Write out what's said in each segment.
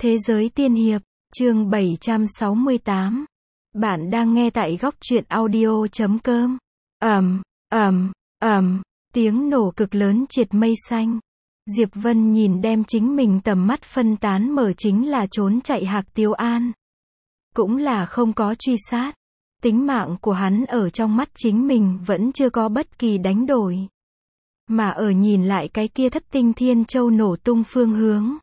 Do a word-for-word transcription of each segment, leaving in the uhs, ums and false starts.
Thế giới tiên hiệp, chương bảy trăm sáu mươi tám. Bạn đang nghe tại góc truyện audio chấm com. Ầm, ầm, ầm, tiếng nổ cực lớn triệt mây xanh. Diệp Vân nhìn đem chính mình tầm mắt phân tán mở chính là trốn chạy Hạc Tiếu An. Cũng là không có truy sát. Tính mạng của hắn ở trong mắt chính mình vẫn chưa có bất kỳ đánh đổi. Mà ở nhìn lại cái kia thất tinh thiên châu nổ tung phương hướng.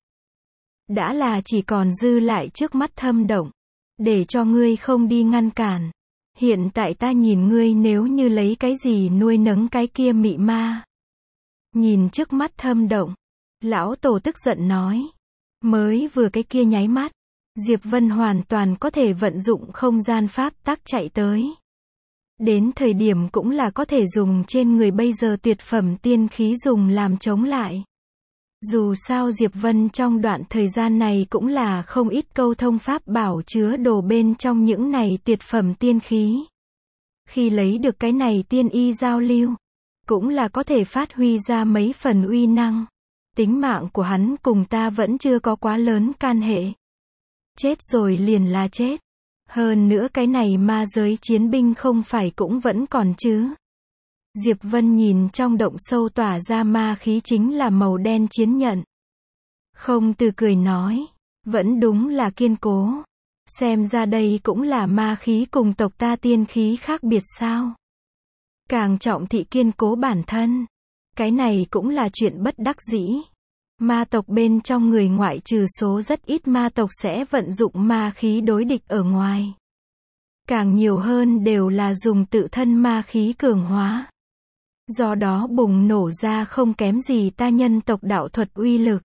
Đã là chỉ còn dư lại trước mắt thâm động. Để cho ngươi không đi ngăn cản. Hiện tại ta nhìn ngươi nếu như lấy cái gì nuôi nấng cái kia mị ma. Nhìn trước mắt thâm động. Lão tổ tức giận nói. Mới vừa cái kia nháy mắt. Diệp Vân hoàn toàn có thể vận dụng không gian pháp tắc chạy tới. Đến thời điểm cũng là có thể dùng trên người bây giờ tuyệt phẩm tiên khí dùng làm chống lại. Dù sao Diệp Vân trong đoạn thời gian này cũng là không ít câu thông pháp bảo chứa đồ bên trong những này tuyệt phẩm tiên khí. Khi lấy được cái này tiên y giao lưu, cũng là có thể phát huy ra mấy phần uy năng. Tính mạng của hắn cùng ta vẫn chưa có quá lớn can hệ. Chết rồi liền là chết. Hơn nữa cái này ma giới chiến binh không phải cũng vẫn còn chứ. Diệp Vân nhìn trong động sâu tỏa ra ma khí chính là màu đen chiến nhận. Không từ cười nói. Vẫn đúng là kiên cố. Xem ra đây cũng là ma khí cùng tộc ta tiên khí khác biệt sao. Càng trọng thị kiên cố bản thân. Cái này cũng là chuyện bất đắc dĩ. Ma tộc bên trong người ngoại trừ số rất ít ma tộc sẽ vận dụng ma khí đối địch ở ngoài. Càng nhiều hơn đều là dùng tự thân ma khí cường hóa. Do đó bùng nổ ra không kém gì ta nhân tộc đạo thuật uy lực.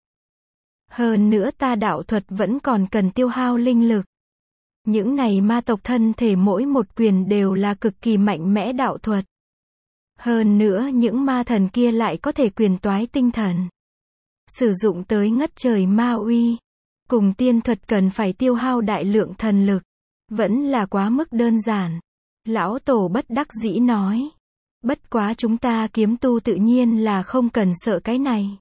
Hơn nữa ta đạo thuật vẫn còn cần tiêu hao linh lực. Những này ma tộc thân thể mỗi một quyền đều là cực kỳ mạnh mẽ đạo thuật. Hơn nữa những ma thần kia lại có thể quyền toái tinh thần. Sử dụng tới ngất trời ma uy. Cùng tiên thuật cần phải tiêu hao đại lượng thần lực. Vẫn là quá mức đơn giản. Lão tổ bất đắc dĩ nói. Bất quá chúng ta kiếm tu tự nhiên là không cần sợ cái này.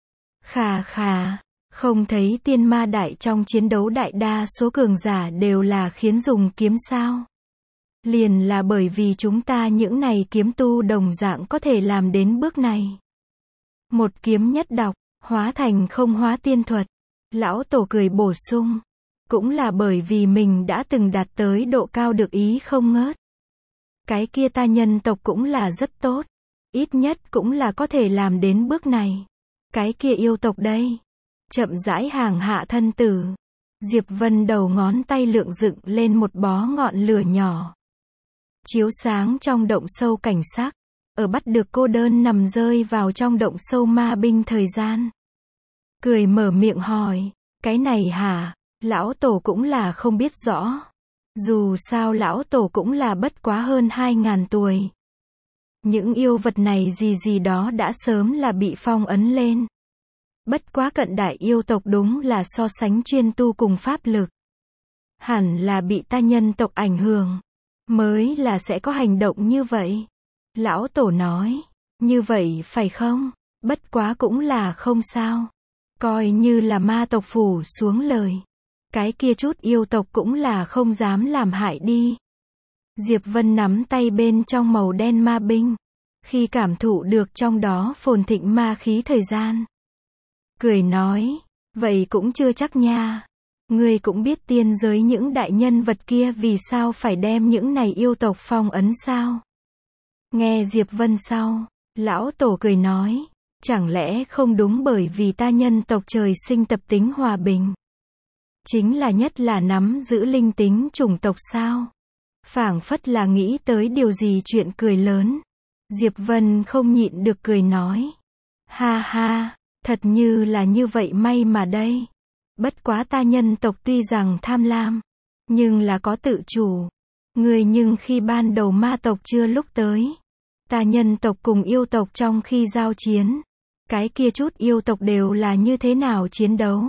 Khà khà, không thấy tiên ma đại trong chiến đấu đại đa số cường giả đều là khiến dùng kiếm sao. Liền là bởi vì chúng ta những này kiếm tu đồng dạng có thể làm đến bước này. Một kiếm nhất đọc, hóa thành không hóa tiên thuật. Lão tổ cười bổ sung. Cũng là bởi vì mình đã từng đạt tới độ cao được ý không ngớt. Cái kia ta nhân tộc cũng là rất tốt. Ít nhất cũng là có thể làm đến bước này. Cái kia yêu tộc đây. Chậm rãi hàng hạ thân tử. Diệp Vân đầu ngón tay lượng dựng lên một bó ngọn lửa nhỏ. Chiếu sáng trong động sâu cảnh sắc. Ở bắt được cô đơn nằm rơi vào trong động sâu ma binh thời gian. Cười mở miệng hỏi. Cái này hả? Lão tổ cũng là không biết rõ. Dù sao lão tổ cũng là bất quá hơn hai ngàn tuổi. Những yêu vật này gì gì đó đã sớm là bị phong ấn lên. Bất quá cận đại yêu tộc đúng là so sánh chuyên tu cùng pháp lực. Hẳn là bị ta nhân tộc ảnh hưởng. Mới là sẽ có hành động như vậy. Lão tổ nói. Như vậy phải không? Bất quá cũng là không sao. Coi như là ma tộc phủ xuống lời. Cái kia chút yêu tộc cũng là không dám làm hại đi. Diệp Vân nắm tay bên trong màu đen ma binh. Khi cảm thụ được trong đó phồn thịnh ma khí thời gian. Cười nói. Vậy cũng chưa chắc nha. Ngươi cũng biết tiên giới những đại nhân vật kia vì sao phải đem những này yêu tộc phong ấn sao. Nghe Diệp Vân sau. Lão tổ cười nói. Chẳng lẽ không đúng bởi vì ta nhân tộc trời sinh tập tính hòa bình. Chính là nhất là nắm giữ linh tính chủng tộc sao. Phảng phất là nghĩ tới điều gì chuyện cười lớn. Diệp Vân không nhịn được cười nói. Ha ha, thật như là như vậy may mà đây. Bất quá ta nhân tộc tuy rằng tham lam, nhưng là có tự chủ. Người nhưng khi ban đầu ma tộc chưa lúc tới. Ta nhân tộc cùng yêu tộc trong khi giao chiến. Cái kia chút yêu tộc đều là như thế nào chiến đấu.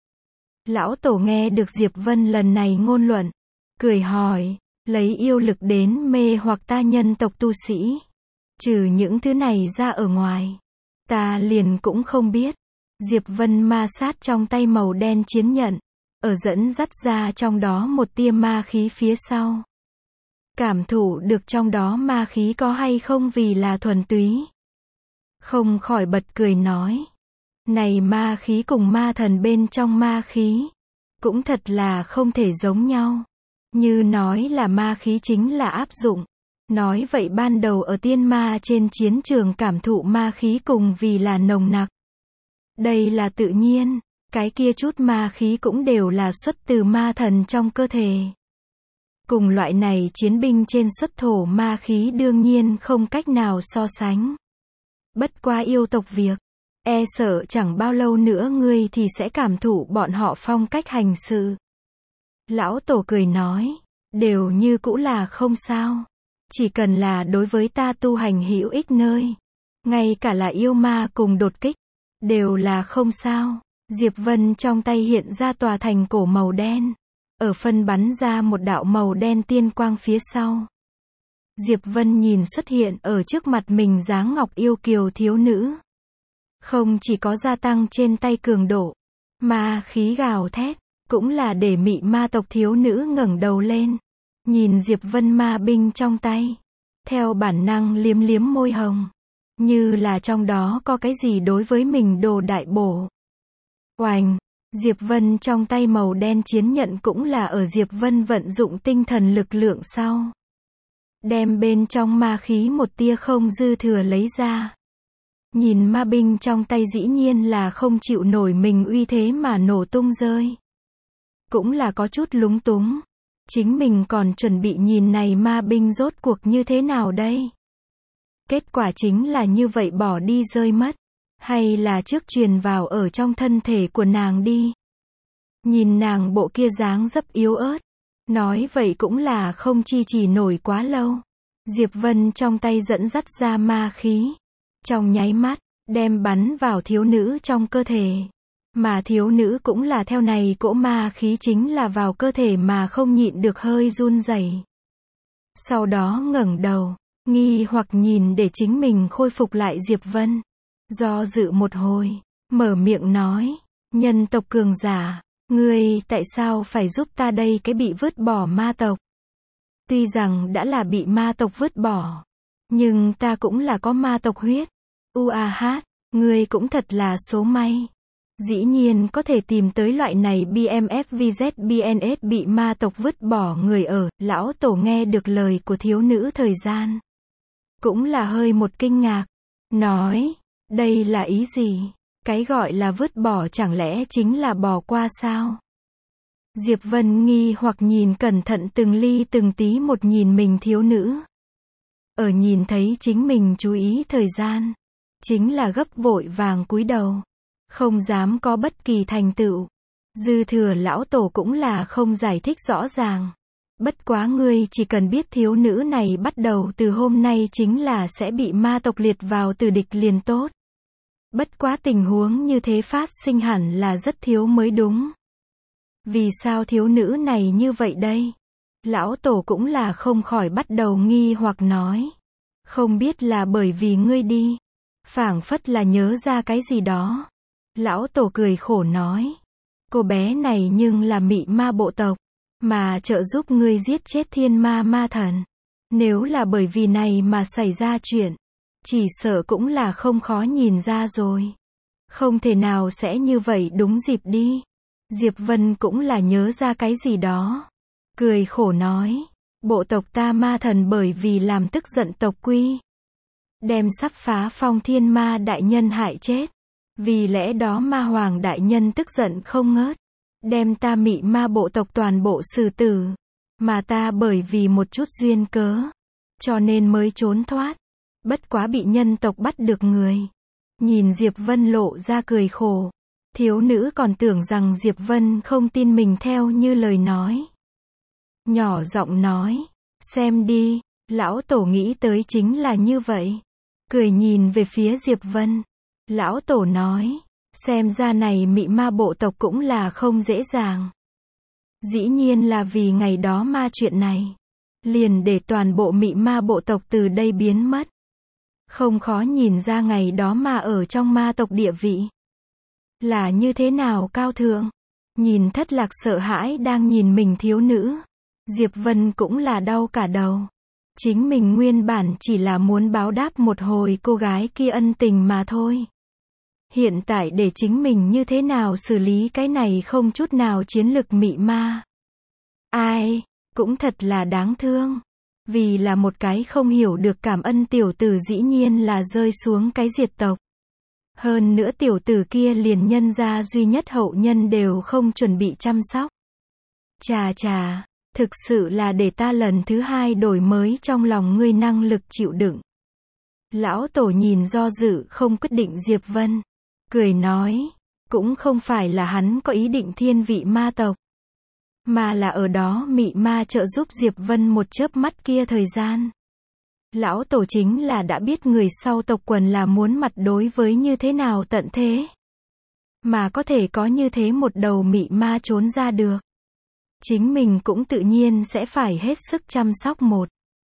Lão tổ nghe được Diệp Vân lần này ngôn luận. Cười hỏi, lấy yêu lực đến mê hoặc ta nhân tộc tu sĩ. Trừ những thứ này ra ở ngoài. Ta liền cũng không biết. Diệp Vân ma sát trong tay màu đen chiến nhận. ở dẫn dắt ra trong đó một tia ma khí phía sau. Cảm thụ được trong đó ma khí có hay không vì là thuần túy. Không khỏi bật cười nói. Này ma khí cùng ma thần bên trong ma khí. Cũng thật là không thể giống nhau. Như nói là ma khí chính là áp dụng. Nói vậy ban đầu ở tiên ma trên chiến trường cảm thụ ma khí cùng vì là nồng nặc. Đây là tự nhiên. Cái kia chút ma khí cũng đều là xuất từ ma thần trong cơ thể. Cùng loại này chiến binh trên xuất thổ ma khí đương nhiên không cách nào so sánh. Bất quá yêu tộc việc, e sợ chẳng bao lâu nữa ngươi thì sẽ cảm thụ bọn họ phong cách hành sự. Lão Tổ cười nói, đều như cũ là không sao. Chỉ cần là đối với ta tu hành hữu ích nơi. Ngay cả là yêu ma cùng đột kích, đều là không sao. Diệp Vân trong tay hiện ra tòa thành cổ màu đen. Ở phân bắn ra một đạo màu đen tiên quang phía sau. Diệp Vân nhìn xuất hiện ở trước mặt mình dáng ngọc yêu kiều thiếu nữ. Không chỉ có gia tăng trên tay cường độ, mà khí gào thét, cũng là để mị ma tộc thiếu nữ ngẩng đầu lên. Nhìn Diệp Vân ma binh trong tay. Theo bản năng liếm liếm môi hồng. Như là trong đó có cái gì đối với mình đồ đại bổ. Oành! Diệp Vân trong tay màu đen chiến nhận cũng là ở Diệp Vân vận dụng tinh thần lực lượng sau. Đem bên trong ma khí một tia không dư thừa lấy ra. Nhìn ma binh trong tay dĩ nhiên là không chịu nổi mình uy thế mà nổ tung rơi. Cũng là có chút lúng túng. Chính mình còn chuẩn bị nhìn này ma binh rốt cuộc như thế nào đây? Kết quả chính là như vậy bỏ đi rơi mất. Hay là trước truyền vào ở trong thân thể của nàng đi. Nhìn nàng bộ kia dáng dấp yếu ớt. Nói vậy cũng là không chi trì nổi quá lâu. Diệp Vân trong tay dẫn dắt ra ma khí. Trong nháy mắt, đem bắn vào thiếu nữ trong cơ thể. Mà thiếu nữ cũng là theo này cỗ ma khí chính là vào cơ thể mà không nhịn được hơi run rẩy. Sau đó ngẩng đầu, nghi hoặc nhìn để chính mình khôi phục lại Diệp Vân. Do dự một hồi, mở miệng nói, nhân tộc cường giả, ngươi tại sao phải giúp ta đây cái bị vứt bỏ ma tộc? Tuy rằng đã là bị ma tộc vứt bỏ, nhưng ta cũng là có ma tộc huyết. U a hát, ngươi cũng thật là số may. Dĩ nhiên có thể tìm tới loại này bê em ép vê zét bê en ét bị ma tộc vứt bỏ người ở. Lão Tổ nghe được lời của thiếu nữ thời gian. Cũng là hơi một kinh ngạc. Nói, đây là ý gì? Cái gọi là vứt bỏ chẳng lẽ chính là bỏ qua sao? Diệp Vân nghi hoặc nhìn cẩn thận từng ly từng tí một nhìn mình thiếu nữ. Ở nhìn thấy chính mình chú ý thời gian. Chính là gấp vội vàng cúi đầu. Không dám có bất kỳ thành tựu. Dư thừa lão Tổ cũng là không giải thích rõ ràng. Bất quá ngươi chỉ cần biết thiếu nữ này bắt đầu từ hôm nay chính là sẽ bị ma tộc liệt vào tử địch liền tốt. Bất quá tình huống như thế phát sinh hẳn là rất thiếu mới đúng. Vì sao thiếu nữ này như vậy đây? Lão Tổ cũng là không khỏi bắt đầu nghi hoặc nói. Không biết là bởi vì ngươi đi. Phảng phất là nhớ ra cái gì đó. Lão Tổ cười khổ nói. Cô bé này nhưng là mị ma bộ tộc. Mà trợ giúp ngươi giết chết thiên ma ma thần. Nếu là bởi vì này mà xảy ra chuyện. Chỉ sợ cũng là không khó nhìn ra rồi. Không thể nào sẽ như vậy đúng dịp đi. Diệp Vân cũng là nhớ ra cái gì đó. Cười khổ nói. Bộ tộc ta ma thần bởi vì làm tức giận tộc quy. Đem sắp phá phong thiên ma đại nhân hại chết. Vì lẽ đó ma hoàng đại nhân tức giận không ngớt. Đem ta mị ma bộ tộc toàn bộ xử tử. Mà ta bởi vì một chút duyên cớ. Cho nên mới trốn thoát. Bất quá bị nhân tộc bắt được người. Nhìn Diệp Vân lộ ra cười khổ. Thiếu nữ còn tưởng rằng Diệp Vân không tin mình theo như lời nói. Nhỏ giọng nói. Xem đi, lão Tổ nghĩ tới chính là như vậy. Cười nhìn về phía Diệp Vân. Lão Tổ nói. Xem ra này mị ma bộ tộc cũng là không dễ dàng. Dĩ nhiên là vì ngày đó ma chuyện này. Liền để toàn bộ mị ma bộ tộc từ đây biến mất. Không khó nhìn ra ngày đó ma ở trong ma tộc địa vị. Là như thế nào cao thượng. Nhìn Thất Lạc sợ hãi đang nhìn mình thiếu nữ. Diệp Vân cũng là đau cả đầu. Chính mình nguyên bản chỉ là muốn báo đáp một hồi cô gái kia ân tình mà thôi. Hiện tại để chính mình như thế nào xử lý cái này không chút nào chiến lực mị ma. Ai, cũng thật là đáng thương. Vì là một cái không hiểu được cảm ân tiểu tử dĩ nhiên là rơi xuống cái diệt tộc. Hơn nữa tiểu tử kia liền nhân gia duy nhất hậu nhân đều không chuẩn bị chăm sóc. Chà chà, thực sự là để ta lần thứ hai đổi mới trong lòng ngươi năng lực chịu đựng. Lão Tổ nhìn do dự không quyết định Diệp Vân. Cười nói, cũng không phải là hắn có ý định thiên vị ma tộc. Mà là ở đó mị ma trợ giúp Diệp Vân một chớp mắt kia thời gian. Lão Tổ chính là đã biết người sau tộc quần là muốn mặt đối với như thế nào tận thế. Mà có thể có như thế một đầu mị ma trốn ra được. Chính mình cũng tự nhiên sẽ phải hết sức chăm sóc một.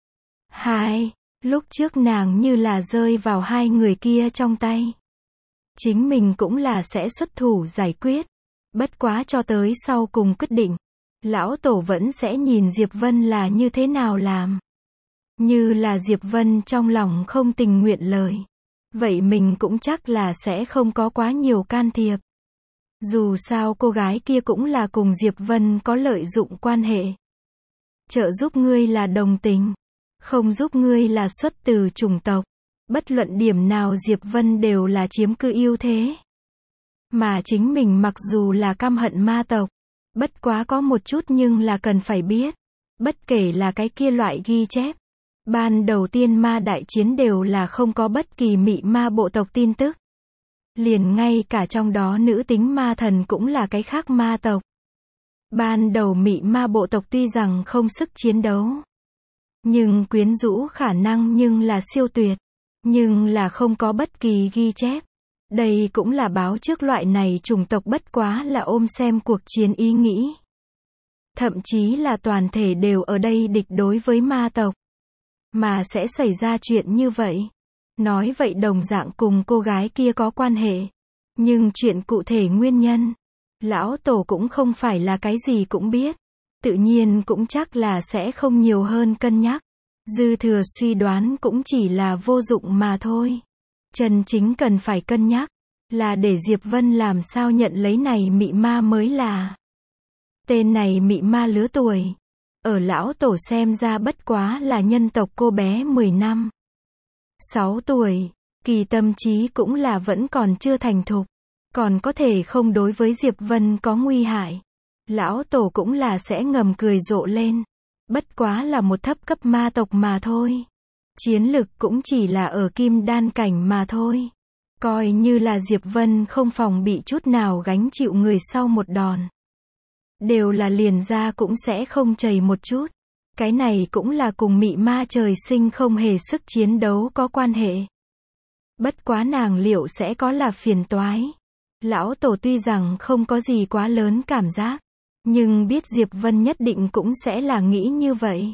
Hai, lúc trước nàng như là rơi vào hai người kia trong tay. Chính mình cũng là sẽ xuất thủ giải quyết. Bất quá cho tới sau cùng quyết định. Lão Tổ vẫn sẽ nhìn Diệp Vân là như thế nào làm. Như là Diệp Vân trong lòng không tình nguyện lời. Vậy mình cũng chắc là sẽ không có quá nhiều can thiệp. Dù sao cô gái kia cũng là cùng Diệp Vân có lợi dụng quan hệ. Trợ giúp ngươi là đồng tình. Không giúp ngươi là xuất từ chủng tộc. Bất luận điểm nào Diệp Vân đều là chiếm cứ ưu thế. Mà chính mình mặc dù là căm hận ma tộc. Bất quá có một chút nhưng là cần phải biết. Bất kể là cái kia loại ghi chép. Ban đầu tiên ma đại chiến đều là không có bất kỳ mị ma bộ tộc tin tức. Liền ngay cả trong đó nữ tính ma thần cũng là cái khác ma tộc. Ban đầu mị ma bộ tộc tuy rằng không sức chiến đấu. Nhưng quyến rũ khả năng nhưng là siêu tuyệt. Nhưng là không có bất kỳ ghi chép. Đây cũng là báo trước loại này chủng tộc bất quá là ôm xem cuộc chiến ý nghĩ. Thậm chí là toàn thể đều ở đây địch đối với ma tộc. Mà sẽ xảy ra chuyện như vậy. Nói vậy đồng dạng cùng cô gái kia có quan hệ. Nhưng chuyện cụ thể nguyên nhân. Lão Tổ cũng không phải là cái gì cũng biết. Tự nhiên cũng chắc là sẽ không nhiều hơn cân nhắc. Dư thừa suy đoán cũng chỉ là vô dụng mà thôi. Chân chính cần phải cân nhắc. Là để Diệp Vân làm sao nhận lấy này mị ma mới là. Tên này mị ma lứa tuổi. Ở Lão Tổ xem ra bất quá là nhân tộc cô bé mười năm. sáu tuổi. Kỳ tâm trí cũng là vẫn còn chưa thành thục. Còn có thể không đối với Diệp Vân có nguy hại. Lão Tổ cũng là sẽ ngầm cười rộ lên. Bất quá là một thấp cấp ma tộc mà thôi. Chiến lực cũng chỉ là ở kim đan cảnh mà thôi. Coi như là Diệp Vân không phòng bị chút nào gánh chịu người sau một đòn. Đều là liền ra cũng sẽ không chảy một chút. Cái này cũng là cùng mị ma trời sinh không hề sức chiến đấu có quan hệ. Bất quá nàng liệu sẽ có là phiền toái. Lão Tổ tuy rằng không có gì quá lớn cảm giác. Nhưng biết Diệp Vân nhất định cũng sẽ là nghĩ như vậy.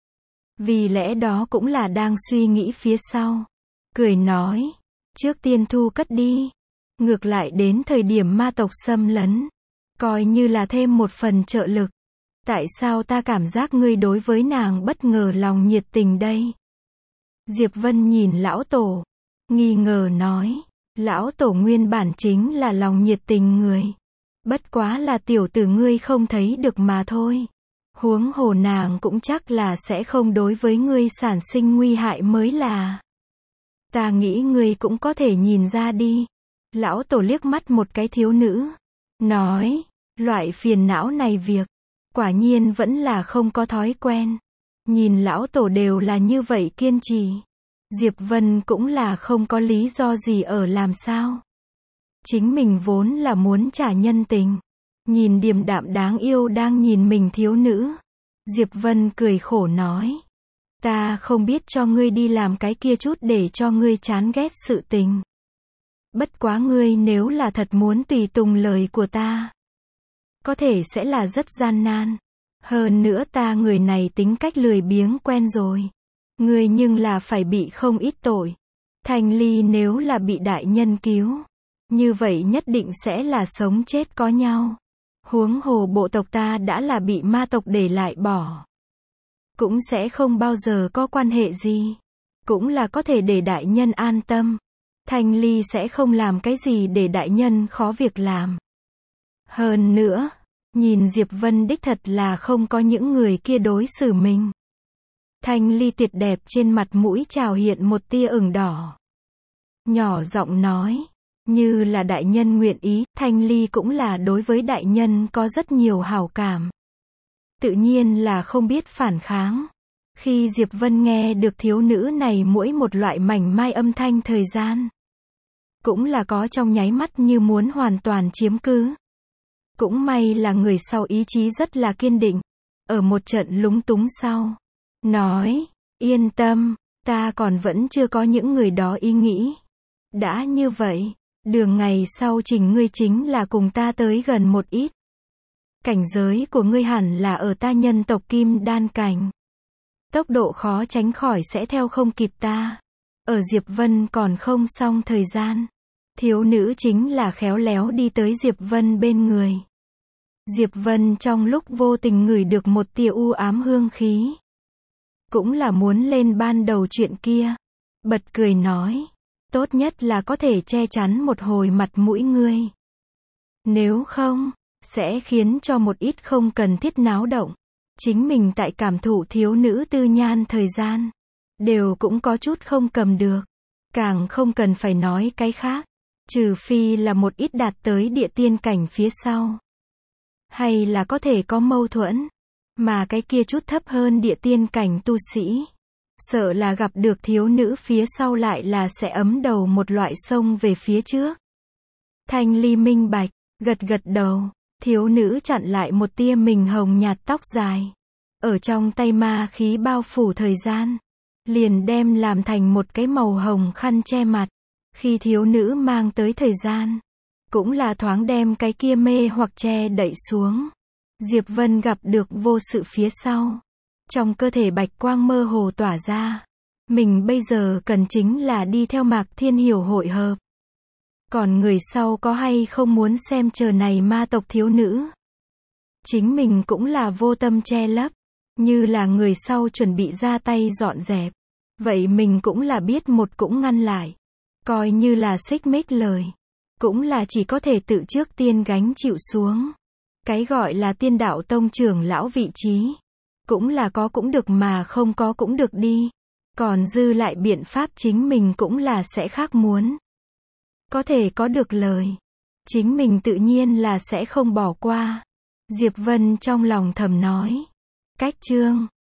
Vì lẽ đó cũng là đang suy nghĩ phía sau. Cười nói. Trước tiên thu cất đi. Ngược lại đến thời điểm ma tộc xâm lấn. Coi như là thêm một phần trợ lực. Tại sao ta cảm giác ngươi đối với nàng bất ngờ lòng nhiệt tình đây? Diệp Vân nhìn Lão Tổ. Nghi ngờ nói. Lão Tổ nguyên bản chính là lòng nhiệt tình người. Bất quá là tiểu tử ngươi không thấy được mà thôi. Huống hồ nàng cũng chắc là sẽ không đối với ngươi sản sinh nguy hại mới là. Ta nghĩ ngươi cũng có thể nhìn ra đi. Lão Tổ liếc mắt một cái thiếu nữ. Nói, loại phiền não này việc. Quả nhiên vẫn là không có thói quen. Nhìn Lão Tổ đều là như vậy kiên trì. Diệp Vân cũng là không có lý do gì ở làm sao. Chính mình vốn là muốn trả nhân tình. Nhìn điềm đạm đáng yêu đang nhìn mình thiếu nữ. Diệp Vân cười khổ nói. Ta không biết cho ngươi đi làm cái kia chút để cho ngươi chán ghét sự tình. Bất quá ngươi nếu là thật muốn tùy tùng lời của ta. Có thể sẽ là rất gian nan. Hơn nữa ta người này tính cách lười biếng quen rồi. Ngươi nhưng là phải bị không ít tội. Thanh Ly nếu là bị đại nhân cứu. Như vậy nhất định sẽ là sống chết có nhau. Huống hồ bộ tộc ta đã là bị ma tộc để lại bỏ. Cũng sẽ không bao giờ có quan hệ gì. Cũng là có thể để đại nhân an tâm. Thanh Ly sẽ không làm cái gì để đại nhân khó việc làm. Hơn nữa, nhìn Diệp Vân đích thật là không có những người kia đối xử mình. Thanh Ly tuyệt đẹp trên mặt mũi trào hiện một tia ửng đỏ. Nhỏ giọng nói, như là đại nhân nguyện ý, Thanh Ly cũng là đối với đại nhân có rất nhiều hảo cảm. Tự nhiên là không biết phản kháng. Khi Diệp Vân nghe được thiếu nữ này mỗi một loại mảnh mai âm thanh thời gian, cũng là có trong nháy mắt như muốn hoàn toàn chiếm cứ. Cũng may là người sau ý chí rất là kiên định. Ở một trận lúng túng sau, nói, yên tâm, ta còn vẫn chưa có những người đó ý nghĩ. Đã như vậy, đường ngày sau trình ngươi chính là cùng ta tới gần một ít. Cảnh giới của ngươi hẳn là ở ta nhân tộc kim đan cảnh. Tốc độ khó tránh khỏi sẽ theo không kịp ta. Ở Diệp Vân còn không xong thời gian. Thiếu nữ chính là khéo léo đi tới Diệp Vân bên người. Diệp Vân trong lúc vô tình ngửi được một tia u ám hương khí. Cũng là muốn lên ban đầu chuyện kia. Bật cười nói. Tốt nhất là có thể che chắn một hồi mặt mũi ngươi. Nếu không, sẽ khiến cho một ít không cần thiết náo động. Chính mình tại cảm thụ thiếu nữ tư nhan thời gian. Đều cũng có chút không cầm được. Càng không cần phải nói cái khác. Trừ phi là một ít đạt tới địa tiên cảnh phía sau. Hay là có thể có mâu thuẫn. Mà cái kia chút thấp hơn địa tiên cảnh tu sĩ. Sợ là gặp được thiếu nữ phía sau lại là sẽ ấm đầu một loại sông về phía trước. Thanh Ly minh bạch, gật gật đầu. Thiếu nữ chặn lại một tia mình hồng nhạt tóc dài. Ở trong tay ma khí bao phủ thời gian. Liền đem làm thành một cái màu hồng khăn che mặt. Khi thiếu nữ mang tới thời gian. Cũng là thoáng đem cái kia mê hoặc che đậy xuống. Diệp Vân gặp được vô sự phía sau. Trong cơ thể bạch quang mơ hồ tỏa ra. Mình bây giờ cần chính là đi theo Mạc Thiên Hiểu hội hợp. Còn người sau có hay không muốn xem chờ này ma tộc thiếu nữ. Chính mình cũng là vô tâm che lấp. Như là người sau chuẩn bị ra tay dọn dẹp. Vậy mình cũng là biết một cũng ngăn lại. Coi như là xích mích lời. Cũng là chỉ có thể tự trước tiên gánh chịu xuống. Cái gọi là tiên đạo tông trưởng lão vị trí. Cũng là có cũng được mà không có cũng được đi. Còn dư lại biện pháp chính mình cũng là sẽ khác muốn. Có thể có được lời. Chính mình tự nhiên là sẽ không bỏ qua. Diệp Vân trong lòng thầm nói. Cách chương